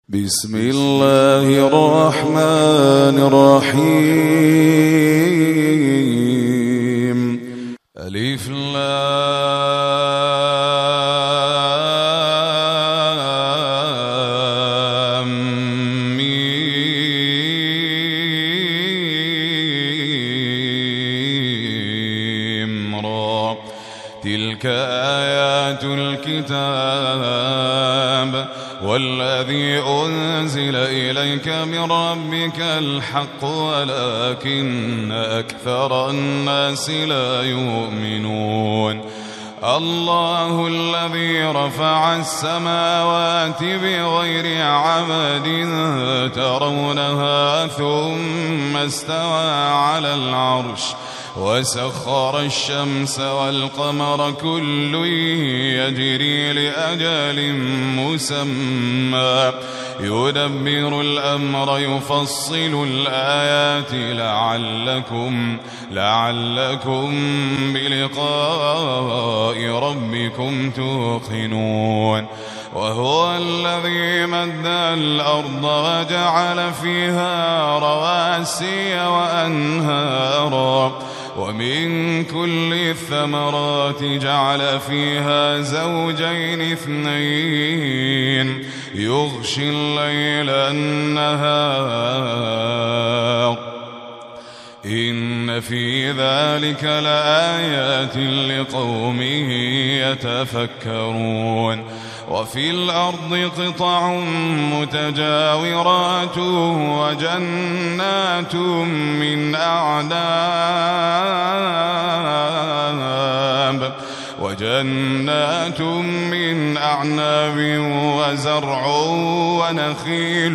بسم الله الرحمن الرحيم. ألف لام ميم را. تلك آيات الكتاب والذي أنزل إليك من ربك الحق ولكن أكثر الناس لا يؤمنون. الله الذي رفع السماوات بغير عمد ترونها ثم استوى على العرش وسخر الشمس والقمر كل يجري لأجل مسمى يدبر الأمر يفصل الآيات لعلكم بلقاء ربكم توقنون. وهو الذي مد الأرض وجعل فيها رواسي وأنهارا ومن كل الثمرات جعل فيها زوجين اثنين يغشي الليل النهار إن في ذلك لآيات لقوم يتفكرون. وفي الأرض قطع متجاورات وجنات من أعناب وزرع ونخيل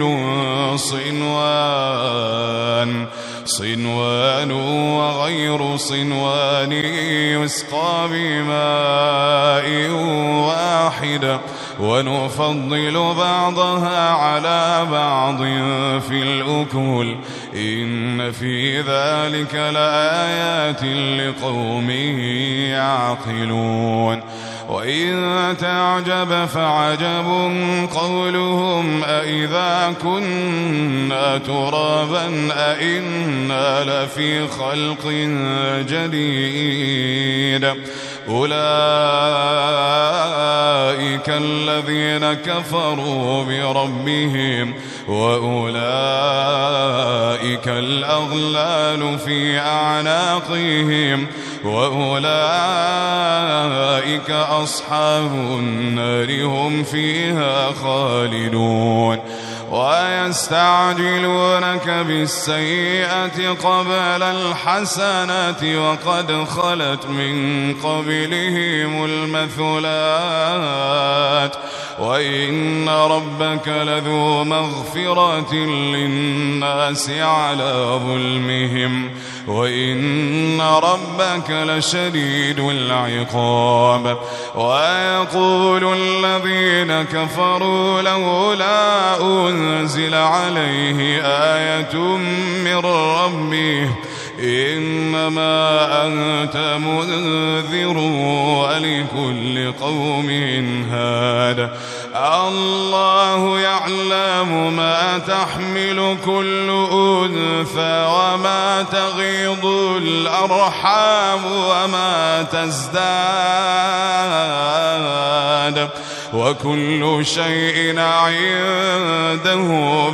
صنوان وغير صنوان يسقى بماء واحد ونفضل بعضها على بعض في الأكل إن في ذلك لآيات لقوم يعقلون. وإن تعجب فعجب قولهم أإذا كنا ترابا أإنا لفي خلق جديد أولئك الذين كفروا بربهم وأولئك الأغلال في أعناقهم وأولئك أصحاب النار هم فيها خالدون. ويستعجلونك بالسيئة قبل الحسنة وقد خلت من قبلهم المثلات وإن ربك لذو مغفرة للناس على ظلمهم وإن ربك لشديد العقاب. ويقول الذين كفروا لولا أنزل عليه آية من ربه إنما أنت منذر ولكل قوم هاد. الله يعلم ما تحمل كل أنثى وما تغيض الأرحام وما تزداد وكل شيء عنده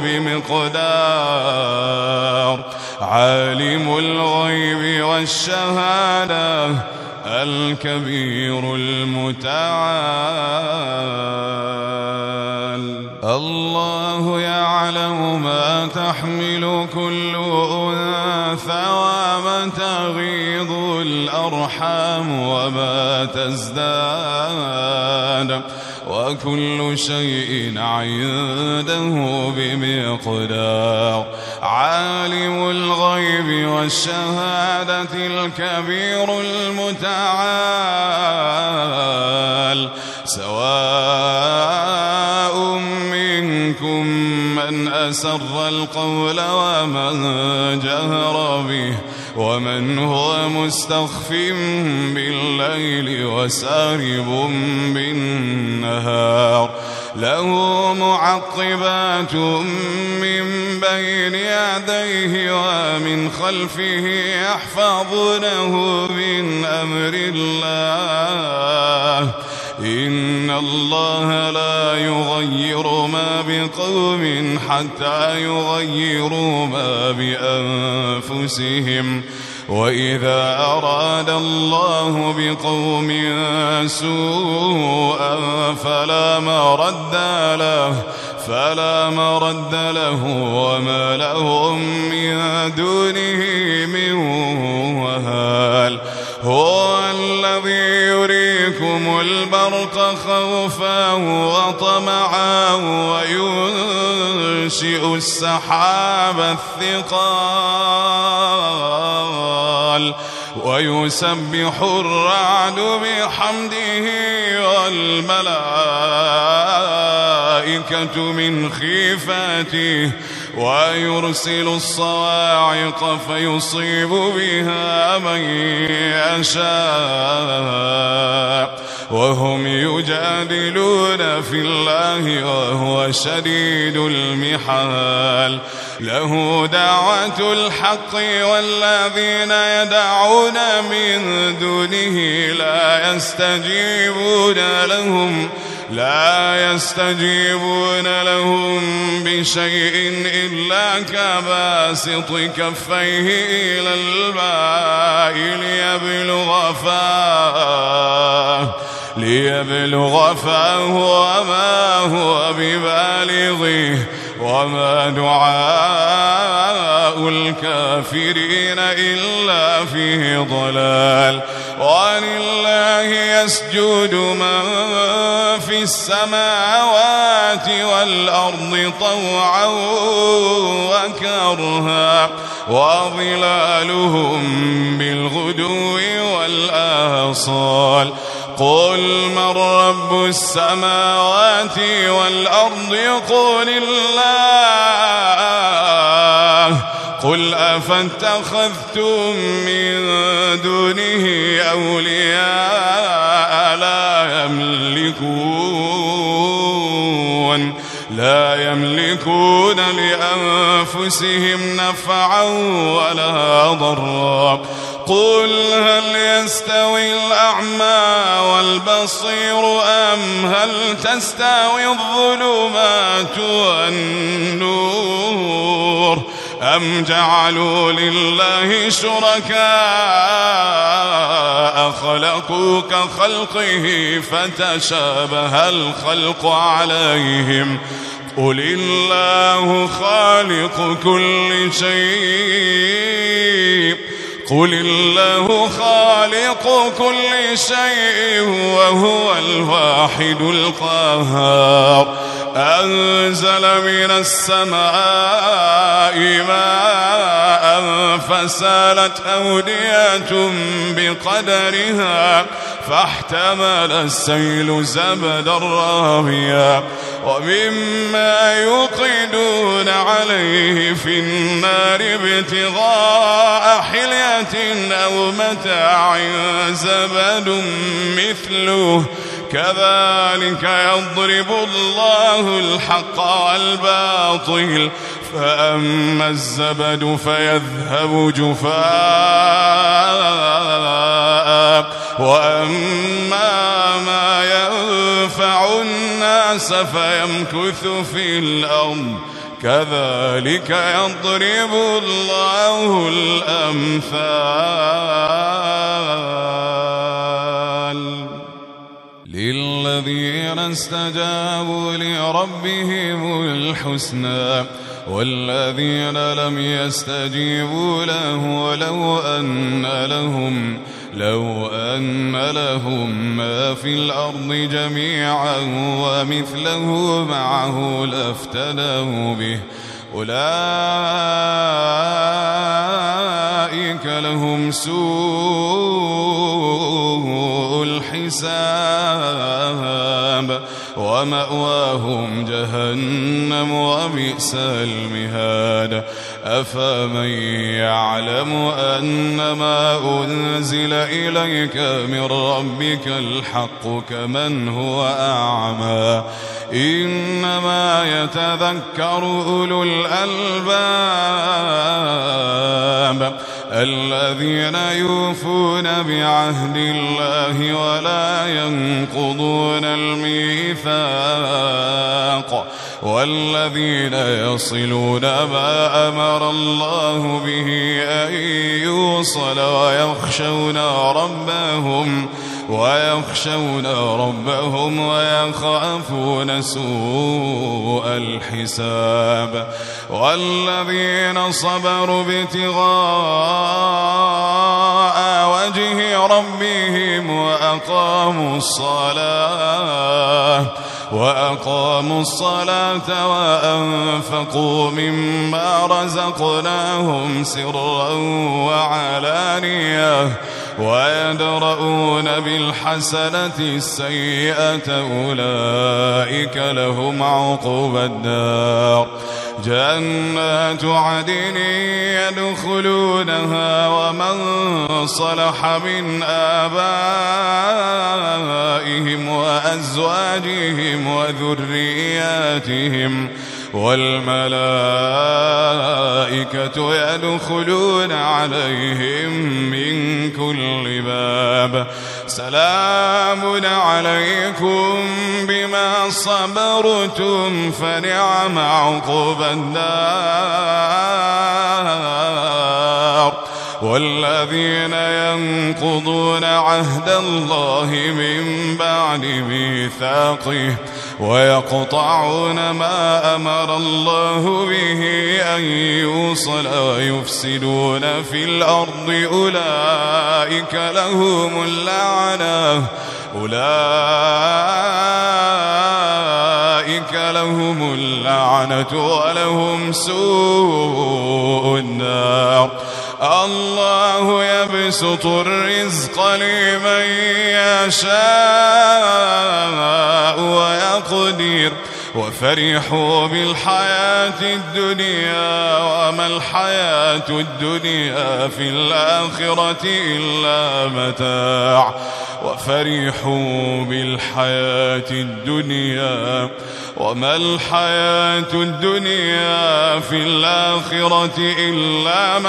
بمقدار. عالم الغيب والشهادة الكبير المتعال. الله يعلم ما تحمل كل أنثى وما تغيض الأرحام وما تزداد وكل شيء عنده بمقدار. عالم الغيب والشهادة الكبير المتعال. سواء منكم من أسر القول ومن جهر به ومن هو مستخف بالليل وسارب بالنهار له معقبات من بين يديه ومن خلفه يحفظونه من أمر الله إن الله لا يغير ما بقوم حتى يغيروا ما بأنفسهم وإذا أراد الله بقوم سوءا فلا مرد له وما لهم من دونه من وهال هو الذي يريكم البرق خوفا وطمعا وينشئ السحاب الثقال ويسبح الرعد بحمده والملائكة من خيفته ويرسل الصواعق فيصيب بها من يشاء وهم يجادلون في الله وهو شديد المحال له دعوة الحق والذين يدعون من دونه لا يستجيبون لهم بشيء إلا كباسط كفيه إلى الماء ليبلغ فاه وما هو ببالغه وما دعاء الكافرين إلا في ضلال ولله يسجد من في السماوات والأرض طوعا وكرها وظلالهم بالغدو والآصال قل من رب السماوات والأرض قل الله قل أفاتخذتم من دونه أولياء لا يملكون لأنفسهم نفعا ولا ضرا قل هل يستوي الأعمى والبصير أم هل تستوي الظلمات والنور أم جعلوا لله شركاء خلقوا كخلقه فتشابه الخلق عليهم قل الله خالق كل شيء وهو الواحد القهار أنزل من السماء ماء فسالت أودية بقدرها فاحتمل السيل زبدا رابيا ومما يوقدون عليه في النار ابتغاء حلية أو متاع زبد مثله كذلك يضرب الله الحق والباطل فأما الزبد فيذهب جفاء وأما ما ينفع الناس فيمكث في الأرض كذلك يضرب الله الأمثال للذين استجابوا لربهم الحسنى والذين لم يستجيبوا له لو أن لهم ما في الأرض جميعا ومثله معه لافتدوا به أولئك لهم سوء الحساب ومأواهم جهنم وبئس المهاد أفمن يعلم أنما أنزل إليك من ربك الحق كمن هو أعمى إنما يتذكر أولو الألباب الذين يوفون بعهد الله ولا ينقضون الميثاق والذين يصلون ما أمر الله به أن يوصل ويخشون ربهم ويخافون سوء الحساب والذين صبروا ابتغاء وجه ربهم وأقاموا الصلاة وأنفقوا مما رزقناهم سرا وعلانية ويدرؤون بالحسنة السيئة أولئك لهم عقبى الدار جنات عدن يدخلونها ومن صلح من آبائهم وأزواجهم وذرياتهم والملائكة يدخلون عليهم من كل باب سلام عليكم بما صبرتم فنعم عقبى الدار والذين ينقضون عهد الله من بعد ميثاقه ويقطعون ما أمر الله به أن يوصل ويفسدون في الأرض أولئك لهم اللعنة ولهم سوء النار الله يبسط الرزق لمن يشاء ويقدر وفرحوا بالحياة الدنيا وما الحياة الدنيا في الآخرة إلا متاع وفرحوا بالحياة الدنيا وما الحياة الدنيا في الآخرة إلا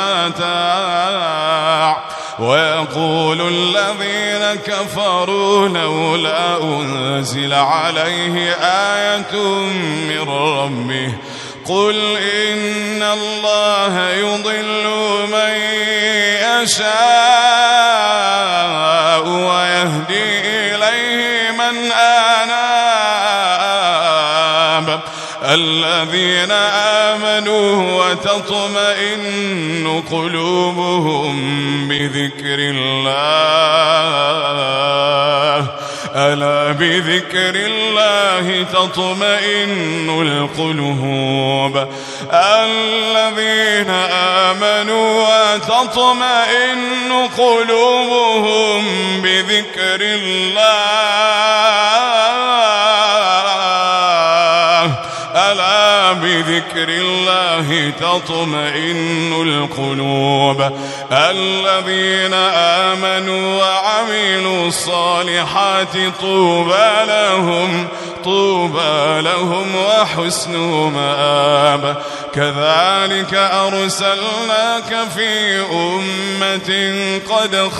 متاع ويقول الذين كفروا لولا أنزل عليه آية من ربه قل إن الله يضل من يشاء ويهدي إليه من أناب الذين آمنوا وتطمئن قلوبهم بذكر الله ألا بذكر الله تطمئن القلوب الذين آمنوا وتطمئن قلوبهم بذكر الله ألا بذكر الله تطمئن القلوب الذين آمنوا وعملوا الصالحات طوبى لهم وحسن مآب كذلك أرسلناك في أمة قد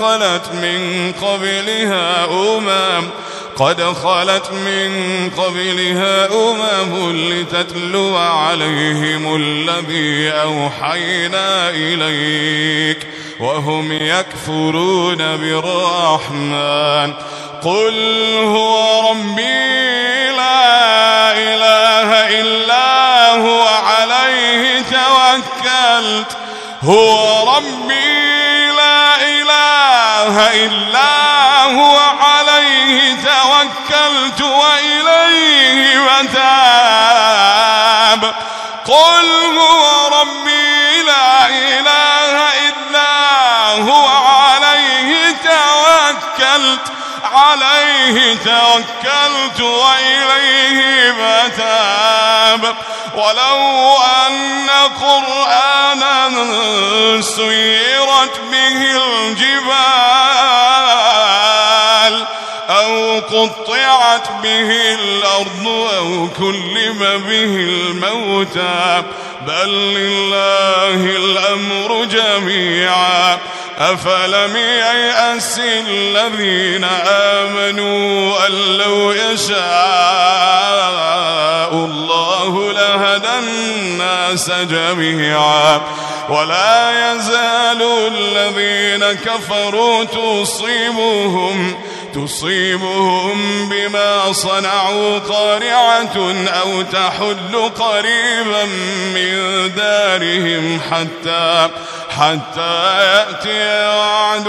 خلت من قبلها أمم لتتلو عليهم الذي أوحينا إليك وهم يكفرون بالرحمن قل هو ربي لا إله إلا هو عليه توكلت هو ربي لا إله إلا هو عليه توكلت وإليه متاب قل هو ربي لا إله إلا هو عليه توكلت وإليه متاب ولو أن قرآنا سيرت به الجبال أو قطعت به الأرض أو كلم به الموتى بل لله الأمر جميعا أفلم ييأس الذين آمنوا أن لو يشاء الله لهدى الناس جميعا ولا يزال الذين كفروا تصيبهم بما صنعوا قارعة أو تحل قريبا من دارهم حتى يأتي وعد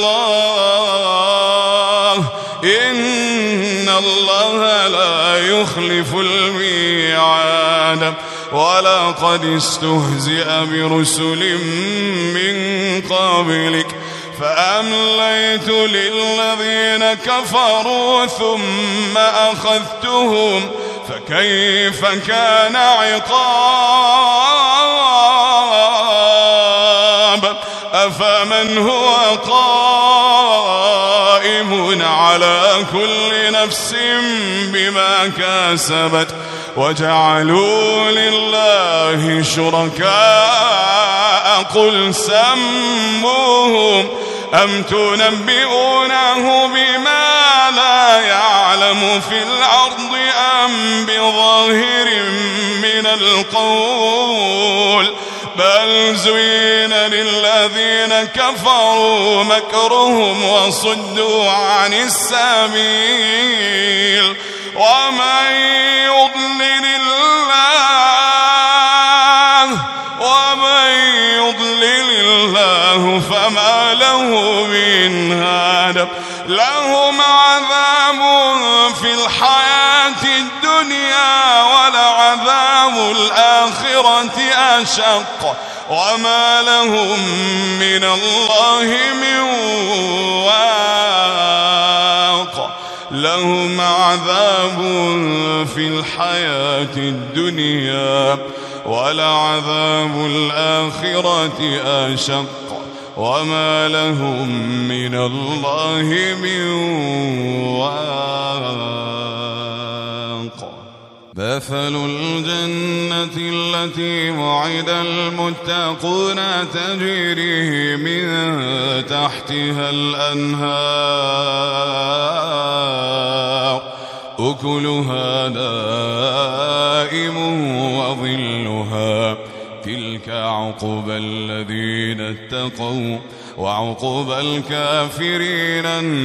الله إن الله لا يخلف الميعاد ولقد استهزئ برسل من قبلك فأمليت للذين كفروا ثم أخذتهم فكيف كان عقاب أفمن هو قائم على كل نفس بما كسبت وجعلوا لله شركاء قل سموهم أم تنبئونه بما لا يعلم في الأرض أم بظاهر من القول بل زين للذين كفروا مكرهم وصدوا عن السبيل ومن يضلل الله فما له من هاد لهم عذاب في الحياة الدنيا ولعذاب الآخرة أشق وما لهم من الله من واق لهم عذاب في الحياة الدنيا ولعذاب الآخرة أشق وما لهم من الله من واق مثل الجنة التي وعد المتقون تجري من تحتها الأنهار أكلها دائم وظلها تلك عقبى الذين اتقوا وعقبى الكافرين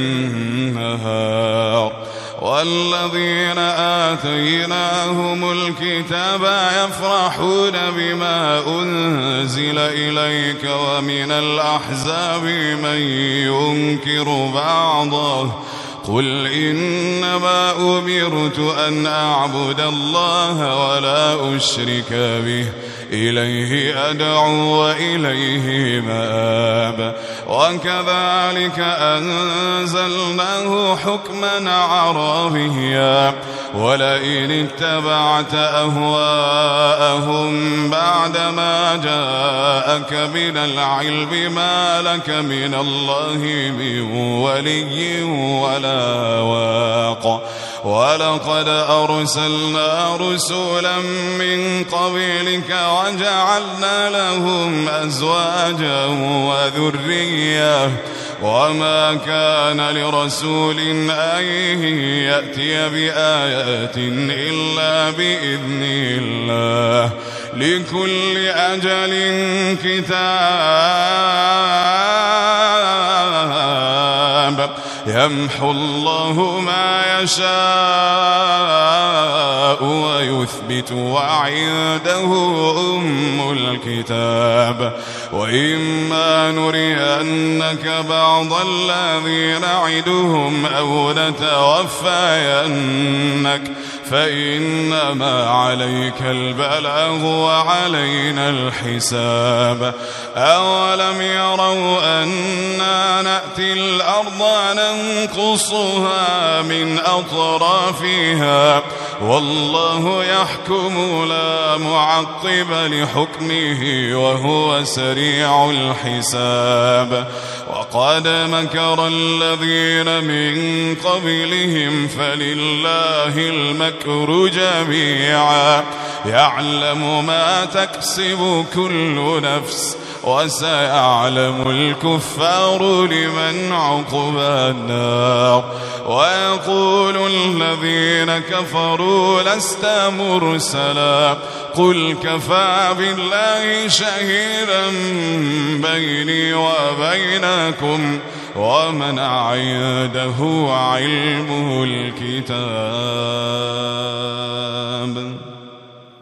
النار والذين آتيناهم الكتاب يفرحون بما أنزل إليك ومن الأحزاب من ينكر بعضه قل إنما أمرت أن أعبد الله ولا أشرك به إليه أدعو وإليه مآب وكذلك أنزلناه حكما عربيا ولئن اتبعت أهواءهم بعدما جاءك من العلم ما لك من الله من ولي ولا واق ولقد أرسلنا رسولا من قبلك وجعلنا لهم أزواجا وذرية وما كان لرسول أن يأتي بآيات إلا بإذن الله لكل أجل كتاب يمحو الله ما يشاء ويثبت وعنده أم الكتاب وإما نرينك بعض الذي نعدهم أو نتوفينك فإنما عليك البلاغ وعلينا الحساب أولم يروا أنا نأتي الأرض ننقصها من أطرافها والله يحكم لا معقب لحكمه وهو سريع الحساب وقد مكر الذين من قبلهم فلله المكر جميعا يعلم ما تكسب كل نفس وسيعلم الكفار لمن عقبى النار ويقول الذين كفروا لست مرسلا قل كفى بالله شهيدا بيني وبينكم ومن عنده علم الكتاب.